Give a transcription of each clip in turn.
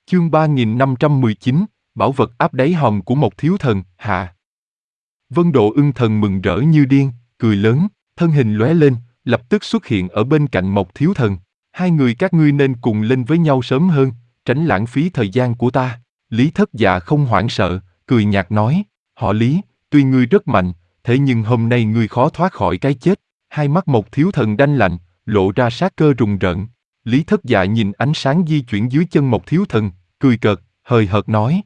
Chương 3519, bảo vật áp đáy hòm của một thiếu thần, hạ. Vân Độ Ưng Thần mừng rỡ như điên, cười lớn, thân hình lóe lên, lập tức xuất hiện ở bên cạnh Mộc Thiếu Thần. Hai người các ngươi nên cùng lên với nhau sớm hơn, tránh lãng phí thời gian của ta. Lý Thất Dạ không hoảng sợ, cười nhạt nói, họ Lý, tuy ngươi rất mạnh, thế nhưng hôm nay ngươi khó thoát khỏi cái chết. Hai mắt Mộc Thiếu Thần đanh lạnh, lộ ra sát cơ rùng rợn. Lý Thất Dạ nhìn ánh sáng di chuyển dưới chân Mộc Thiếu Thần, cười cợt, hời hợt nói.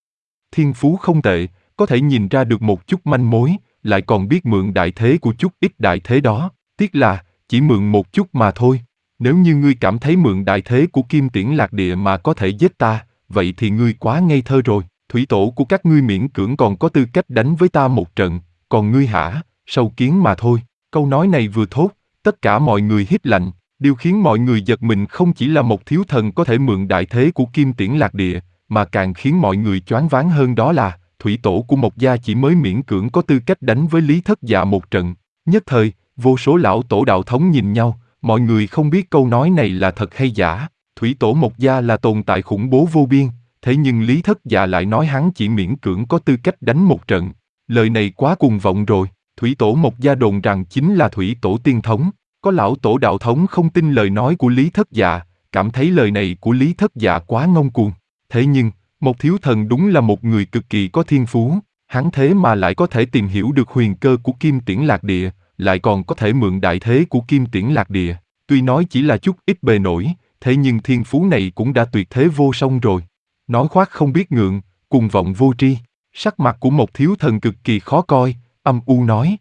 Thiên phú không tệ, có thể nhìn ra được một chút manh mối, lại còn biết mượn đại thế của chút ít đại thế đó, tiếc là, chỉ mượn một chút mà thôi. Nếu như ngươi cảm thấy mượn đại thế của Kim Tiễn Lạc Địa mà có thể giết ta, vậy thì ngươi quá ngây thơ rồi, thủy tổ của các ngươi miễn cưỡng còn có tư cách đánh với ta một trận, còn ngươi hả, sâu kiến mà thôi. Câu nói này vừa thốt, tất cả mọi người hít lạnh, điều khiến mọi người giật mình không chỉ là một thiếu thần có thể mượn đại thế của Kim Tiễn Lạc Địa, mà càng khiến mọi người choáng váng hơn đó là, thủy tổ của Mộc gia chỉ mới miễn cưỡng có tư cách đánh với Lý Thất Dạ một trận. Nhất thời, vô số lão tổ đạo thống nhìn nhau, mọi người không biết câu nói này là thật hay giả. Thủy tổ Mộc gia là tồn tại khủng bố vô biên, thế nhưng Lý Thất Dạ lại nói hắn chỉ miễn cưỡng có tư cách đánh một trận. Lời này quá cuồng vọng rồi, thủy tổ Mộc gia đồn rằng chính là thủy tổ tiên thống. Có lão tổ đạo thống không tin lời nói của Lý Thất Dạ, cảm thấy lời này của Lý Thất Dạ quá ngông cuồng. Thế nhưng, một thiếu thần đúng là một người cực kỳ có thiên phú, hắn thế mà lại có thể tìm hiểu được huyền cơ của Kim Tiễn Lạc Địa, lại còn có thể mượn đại thế của Kim Tiễn Lạc Địa. Tuy nói chỉ là chút ít bề nổi, thế nhưng thiên phú này cũng đã tuyệt thế vô song rồi. Nói khoác không biết ngượng, cuồng vọng vô tri. Sắc mặt của một thiếu thần cực kỳ khó coi, âm u nói.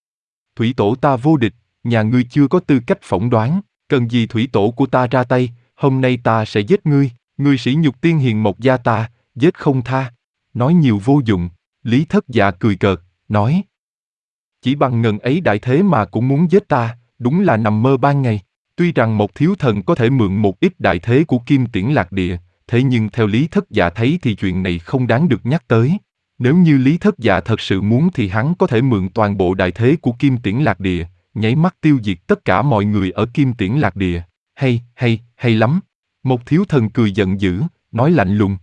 Thủy tổ ta vô địch, nhà ngươi chưa có tư cách phỏng đoán, cần gì thủy tổ của ta ra tay, hôm nay ta sẽ giết ngươi, ngươi sỉ nhục tiên hiền Mộc gia ta, giết không tha. Nói nhiều vô dụng, Lý Thất Dạ cười cợt, nói. Chỉ bằng ngần ấy đại thế mà cũng muốn giết ta, đúng là nằm mơ ban ngày. Tuy rằng một thiếu thần có thể mượn một ít đại thế của Kim Tiễn Lạc Địa, thế nhưng theo Lý Thất Dạ thấy thì chuyện này không đáng được nhắc tới. Nếu như Lý Thất Dạ thật sự muốn thì hắn có thể mượn toàn bộ đại thế của Kim Tiễn Lạc Địa, nháy mắt tiêu diệt tất cả mọi người ở Kim Tiễn Lạc Địa. Hay lắm. Một thiếu thần cười giận dữ, nói lạnh lùng.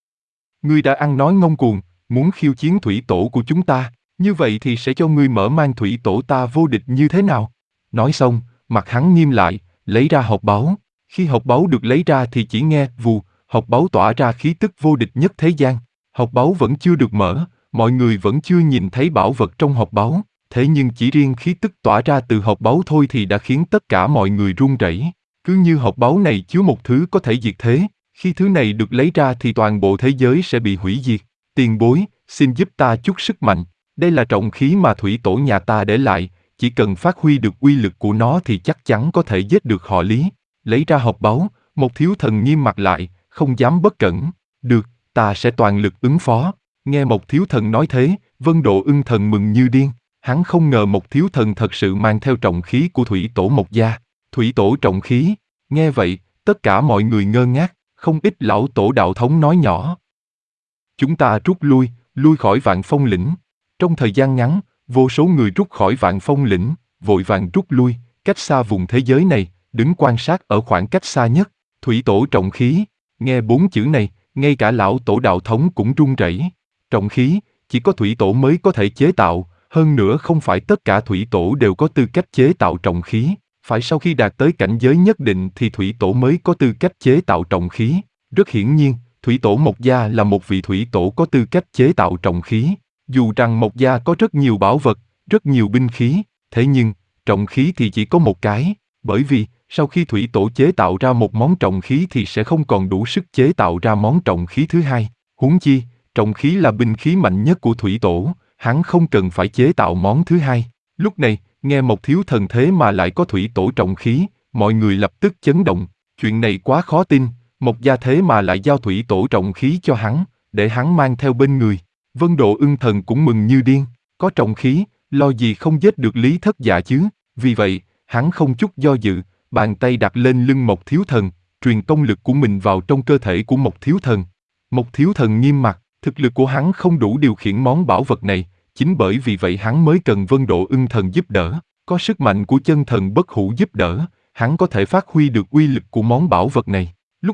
Ngươi đã ăn nói ngông cuồng, muốn khiêu chiến thủy tổ của chúng ta, như vậy thì sẽ cho ngươi mở mang thủy tổ ta vô địch như thế nào? Nói xong, mặt hắn nghiêm lại, lấy ra hộp báu. Khi hộp báu được lấy ra thì chỉ nghe vù, hộp báu tỏa ra khí tức vô địch nhất thế gian. Hộp báu vẫn chưa được mở, mọi người vẫn chưa nhìn thấy bảo vật trong hộp báu, thế nhưng chỉ riêng khí tức tỏa ra từ hộp báu thôi thì đã khiến tất cả mọi người run rẩy. Cứ như hộp báu này chứa một thứ có thể diệt thế, khi thứ này được lấy ra thì toàn bộ thế giới sẽ bị hủy diệt. Tiền bối, xin giúp ta chút sức mạnh, đây là trọng khí mà thủy tổ nhà ta để lại, chỉ cần phát huy được uy lực của nó thì chắc chắn có thể giết được họ Lý. Lấy ra hộp báu, một thiếu thần nghiêm mặt lại, không dám bất cẩn. Được, ta sẽ toàn lực ứng phó. Nghe một thiếu thần nói thế, Vân Độ Ưng Thần mừng như điên. Hắn không ngờ một thiếu thần thật sự mang theo trọng khí của thủy tổ Mộc gia. Thủy tổ trọng khí. Nghe vậy, tất cả mọi người ngơ ngác, không ít lão tổ đạo thống nói nhỏ. Chúng ta rút lui khỏi Vạn Phong lĩnh. Trong thời gian ngắn, vô số người rút khỏi Vạn Phong lĩnh, vội vàng rút lui, cách xa vùng thế giới này, đứng quan sát ở khoảng cách xa nhất. Thủy tổ trọng khí. Nghe 4 chữ này, ngay cả lão tổ đạo thống cũng run rẩy. Trọng khí, chỉ có thủy tổ mới có thể chế tạo, hơn nữa không phải tất cả thủy tổ đều có tư cách chế tạo trọng khí. Phải sau khi đạt tới cảnh giới nhất định thì thủy tổ mới có tư cách chế tạo trọng khí. Rất hiển nhiên, thủy tổ Mộc gia là một vị thủy tổ có tư cách chế tạo trọng khí. Dù rằng Mộc gia có rất nhiều bảo vật, rất nhiều binh khí, thế nhưng, trọng khí thì chỉ có một cái, bởi vì, sau khi thủy tổ chế tạo ra một món trọng khí thì sẽ không còn đủ sức chế tạo ra món trọng khí thứ hai. Huống chi, trọng khí là binh khí mạnh nhất của thủy tổ, hắn không cần phải chế tạo món thứ hai. Lúc này, nghe một thiếu thần thế mà lại có thủy tổ trọng khí, mọi người lập tức chấn động. Chuyện này quá khó tin, Mộc gia thế mà lại giao thủy tổ trọng khí cho hắn, để hắn mang theo bên người. Vân Độ Ưng Thần cũng mừng như điên, có trọng khí, lo gì không giết được Lý Thất Dạ chứ. Vì vậy, hắn không chút do dự, bàn tay đặt lên lưng một thiếu thần, truyền công lực của mình vào trong cơ thể của một thiếu thần. Một thiếu thần nghiêm mặt, thực lực của hắn không đủ điều khiển món bảo vật này, chính bởi vì vậy hắn mới cần Vân Độ Ưng Thần giúp đỡ. Có sức mạnh của chân thần bất hủ giúp đỡ, hắn có thể phát huy được uy lực của món bảo vật này. Lúc này,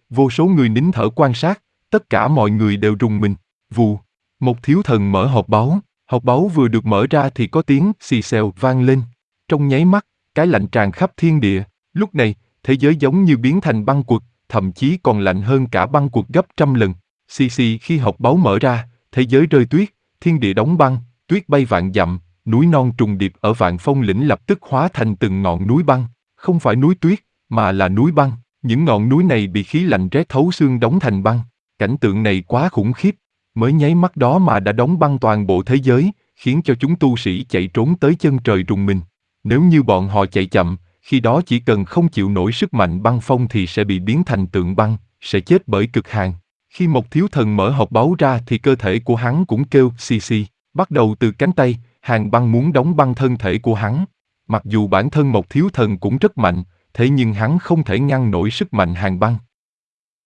Vô số người nín thở quan sát, tất cả mọi người đều rùng mình. Vù, một thiếu thần mở hộp báu vừa được mở ra thì có tiếng xì xèo vang lên. Trong nháy mắt, cái lạnh tràn khắp thiên địa. Lúc này, thế giới giống như biến thành băng quật, thậm chí còn lạnh hơn cả băng quật gấp trăm lần. Xì xì khi hộp báu mở ra, thế giới rơi tuyết, thiên địa đóng băng, tuyết bay vạn dặm, núi non trùng điệp ở Vạn Phong lĩnh lập tức hóa thành từng ngọn núi băng. Không phải núi tuyết, mà là núi băng. Những ngọn núi này bị khí lạnh rét thấu xương đóng thành băng. Cảnh tượng này quá khủng khiếp. Mới nháy mắt đó mà đã đóng băng toàn bộ thế giới, khiến cho chúng tu sĩ chạy trốn tới chân trời rùng mình. Nếu như bọn họ chạy chậm, khi đó chỉ cần không chịu nổi sức mạnh băng phong thì sẽ bị biến thành tượng băng, sẽ chết bởi cực hàn. Khi một thiếu thần mở hộp báu ra thì cơ thể của hắn cũng kêu xì xì, bắt đầu từ cánh tay, hàn băng muốn đóng băng thân thể của hắn. Mặc dù bản thân một thiếu thần cũng rất mạnh, thế nhưng hắn không thể ngăn nổi sức mạnh hàn băng.